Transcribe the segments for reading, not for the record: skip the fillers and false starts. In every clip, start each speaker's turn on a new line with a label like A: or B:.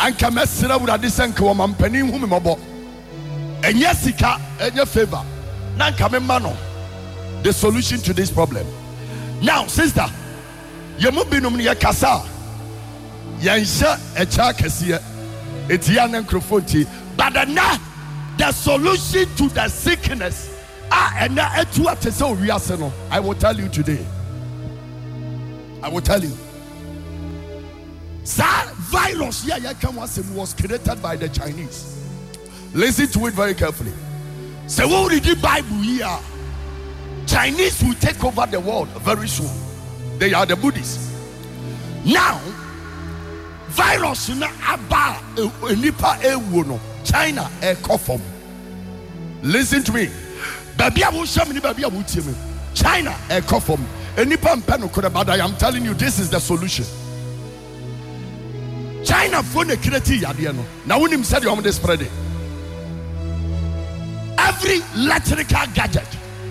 A: anka mesra wurade senka wo mampani hu me mobo enye sika enye favor na anka me ma no the solution to this problem. Now sister, yemu binum ne yakasa yansha echa kese etia na microphone, but the solution to the sickness I will tell you today. I will tell you. That virus was created by the Chinese. Listen to it very carefully. So what we read the Bible here, Chinese will take over the world very soon. They are the Buddhists. Now, virus na aba nipa ewo China e kofom. Listen to me. Baby abu sham baby abu tie me. China e kofom. Nipa mpe no kore, but I am telling you this is the solution. China phone create yade no. Na wonim said you am dey spread it. Every electrical gadget,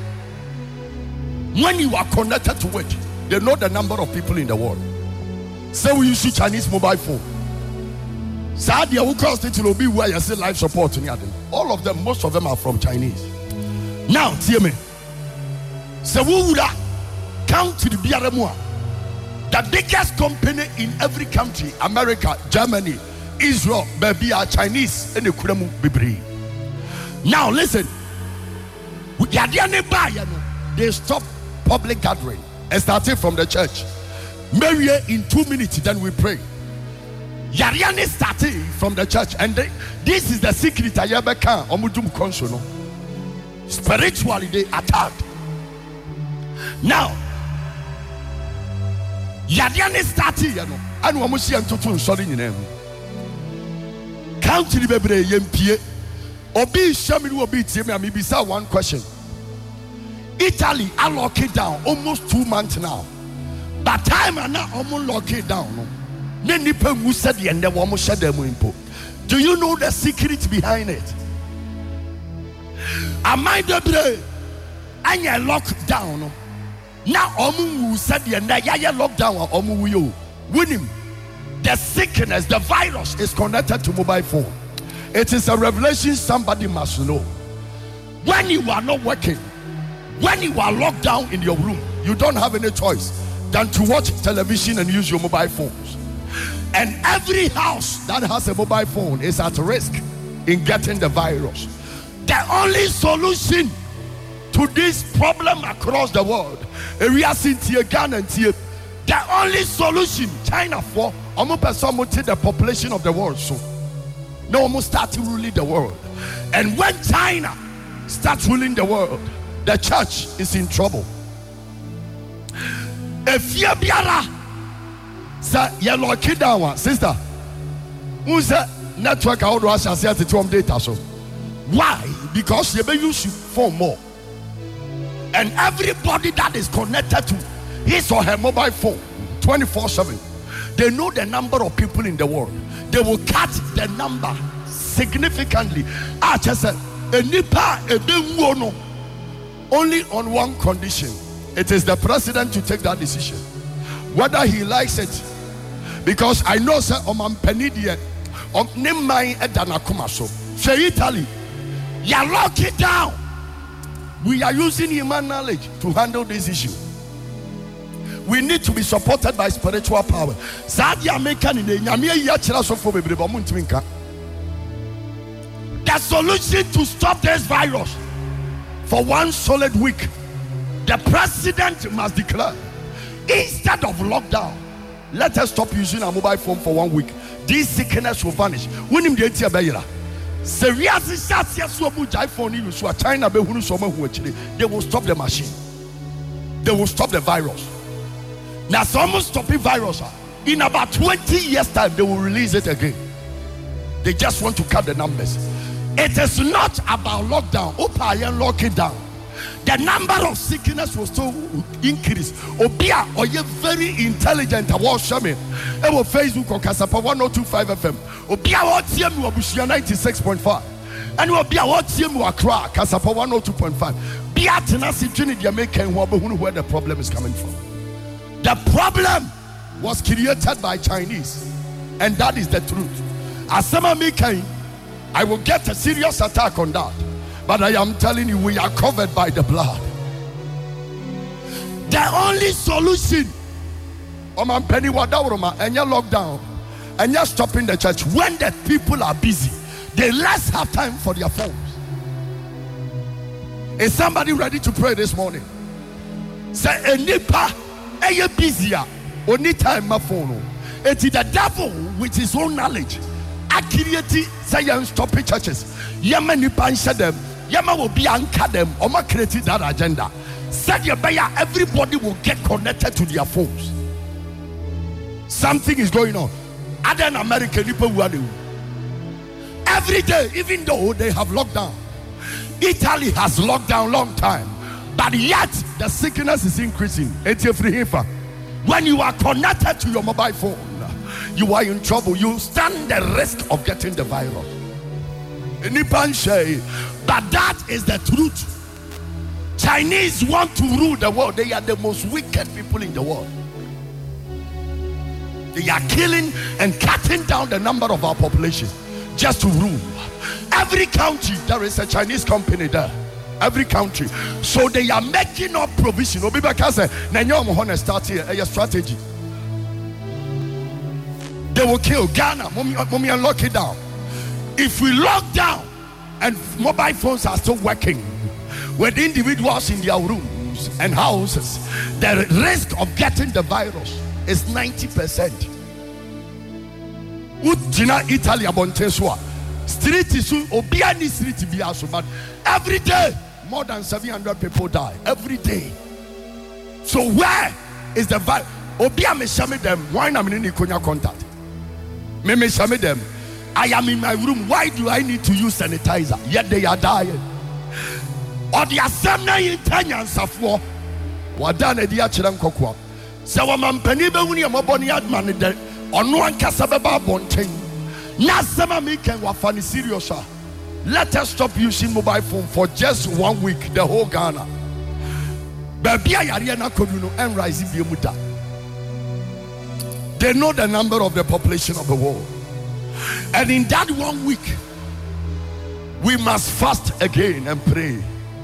A: when you are connected to it, they know the number of people in the world. So we use Chinese mobile phone. Sadia who cost it will be where you see life support in all of them, most of them are from Chinese. Now, hear me. So who would count to the BRMua? The biggest company in every country, America, Germany, Israel, baby are Chinese and the. Now listen. They stop public gathering and starting from the church. Maybe in 2 minutes, then we pray. Yariane starting from the church, and this is the secret. I ever can omudum konsono. Spiritually, they attacked. Now, Yariane starting, you know, and wamusi and tutun sorry in them. Count the bebre yempie. Obi shami obi tiemi. I maybe say one question. Italy are locked down almost 2 months now. But time and now almost lock it down. Do you know the secret behind it? Am I the brain? And you lock down. Now omu said the end ya lock down omu you. Winning. The sickness, the virus is connected to mobile phone. It is a revelation somebody must know. When you are not working, when you are locked down in your room, you don't have any choice than to watch television and use your mobile phones. And every house that has a mobile phone is at risk in getting the virus. The only solution to this problem across the world, the only solution, China for the population of the world. So no one start ruling the world. And when China starts ruling the world, the church is in trouble. If you biara sa you lock it down, sister, who's the network how do I say at the data? So why? Because you may use your phone more. And everybody that is connected to his or her mobile phone 24/7, they know the number of people in the world. They will cut the number significantly. I just said a nipa a no. Only on one condition. It is the president to take that decision, whether he likes it. Because I know sir Omampenidia Nimai Edanakumaso. Say Italy, you lock it down. We are using human knowledge to handle this issue. We need to be supported by spiritual power. The solution to stop this virus for 1 solid week, the president must declare, instead of lockdown, let us stop using our mobile phone for 1 week. This sickness will vanish. China they will stop the machine. They will stop the virus. Now someone stopping virus. In about 20 years time, they will release it again. They just want to cut the numbers. It is not about lockdown. Lock it down. The number of sickness will still increase. Obia or you very intelligent. I watch me. Ewo Facebook or Kasapa 102.5 FM. Obia watch you Abusia 96.5. And Obia watch you Accra Kasapa 102.5. Bia tenacity Trinity Jamaica and where the problem is coming from. The problem was created by Chinese, and that is the truth. Asema Mikain, I will get a serious attack on that. But I am telling you, we are covered by the blood. The only solution, Oman Penny Wadauroma, and your lockdown, and you're stopping the church. When the people are busy, they less have time for their phones. Is somebody ready to pray this morning? Say, Enipa, are busier? Only time my phone. It is the devil with his own knowledge. Accuracy, say, I'm stopping churches. Yamani pansha them. Yama will be anchor them. Oma created that agenda. Said your buyer, everybody will get connected to their phones. Something is going on. Other American people who are every day, even though they have lockdown. Italy has locked down long time, but yet the sickness is increasing. When you are connected to your mobile phone, you are in trouble. You stand the risk of getting the virus. But that is the truth. Chinese want to rule the world. They are the most wicked people in the world. They are killing and cutting down the number of our population just to rule. Every country, there is a Chinese company there. Every country. So they are making up provision. Start here a strategy. They will kill Ghana. Mommy, lock it down. If we lock down and mobile phones are still working with individuals in their rooms and houses, the risk of getting the virus is 90%. Ujina Italy abonteswa. Street is Obiani street biaso, but every day more than 700 people die. Every day. So where is the virus? Obia me shame them. Why am I in contact? Me shame them. I am in my room. Why do I need to use sanitizer? Yet they are dying. Or the assembly in Tanyans of war. Wadana dia chiram kokwa. So man penibe wuni amoboni adman de onu ankasabeba bonten. Nasema Mikain wafani serious. Let us stop using mobile phone for just 1 week. The whole Ghana. Babia yariana koduno and rising biomuta. They know the number of the population of the world. And in that 1 week, we must fast again and pray.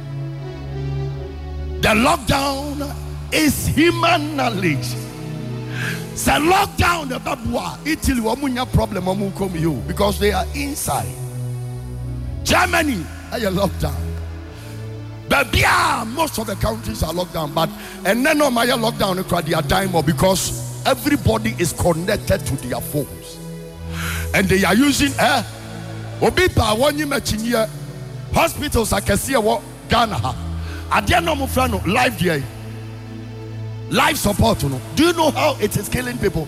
A: The lockdown is human knowledge. So lockdown the Babua, Italy, Wamunya problem you because they are inside. Germany, are lockdown. Babia, most of the countries are locked down, but and then no Maya lockdown they are dying more because everybody is connected to their phones. And they are using Obipa one you hospitals I can see what Ghana. Live here. Life support. Do you know how it is killing people?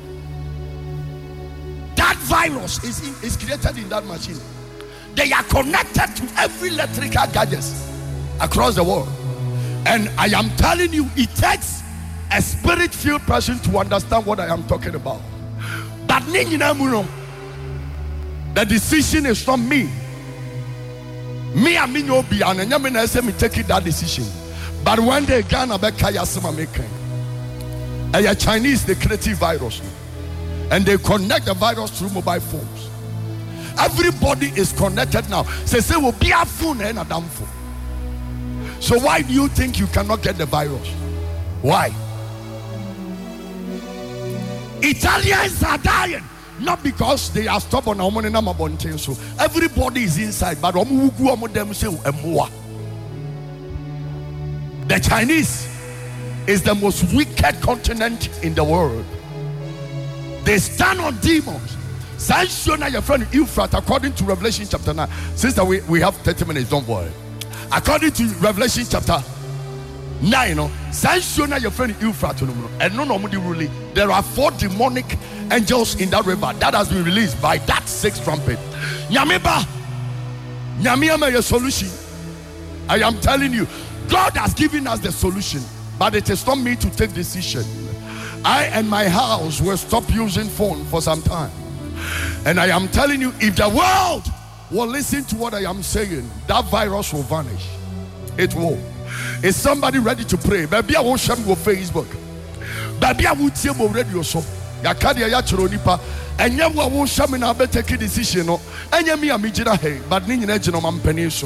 A: That virus is created in that machine. They are connected to every electrical gadgets across the world. And I am telling you, it takes a spirit-filled person to understand what I am talking about. But the decision is from me. Me and me no be and I say me taking that decision. But one day Ghana Bekaya Sama Mikain. And a Chinese they create virus. And they connect the virus through mobile phones. Everybody is connected now. Say will be a phone and a damn phone. So why do you think you cannot get the virus? Why? Italians are dying. Not because they are stubborn. So everybody is inside. But the Chinese is the most wicked continent in the world. They stand on demons. Your friend Euphrates, according to Revelation chapter 9. Sister, we have 30 minutes, don't worry. According to Revelation chapter 9, your friend Euphrates, and there are 4 demonic angels in that river that has been released by that 6th trumpet. Nyamiba, your solution. I am telling you, God has given us the solution, but it is not me to take decision. I and my house will stop using phone for some time. And I am telling you, if the world will listen to what I am saying, that virus will vanish. It will. Is somebody ready to pray? Maybe I won't share with Facebook. Maybe I will tell you radio. So Yakadia yachiro nipa. Enya wo wo hyame na be take decision no. Enya me amegyina he, but ni nyina gino mampani so.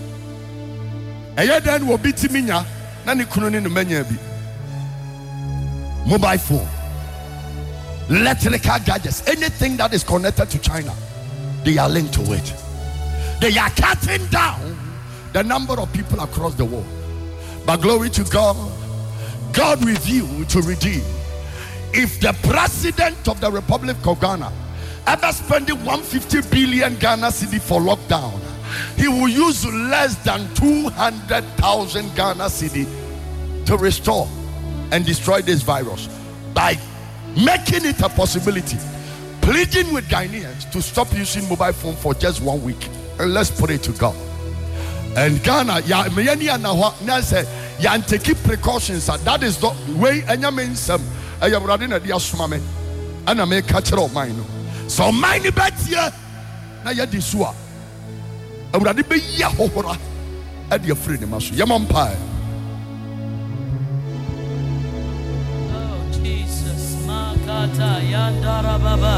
A: Eya dan wo bitimi nya na ne kunu ne no manya bi. Mobile phone, electrical gadgets, anything that is connected to China, they are linked to it. They are cutting down the number of people across the world. But glory to God, God with you to redeem. If the president of the Republic of Ghana ever spending 150 billion Ghana cedi for lockdown, he will use less than 200,000 Ghana cedi to restore and destroy this virus by making it a possibility, pleading with Ghanaians to stop using mobile phone for just 1 week. And let's pray to God. And Ghana, take precautions. That is the way. And I mean, some I am running at the asmame, and I may catch it all mine. So mine bet here. Now you disua. I would rather be Yahora at your friend, Master Yamampire.
B: Jesus, Makata Yandara Baba.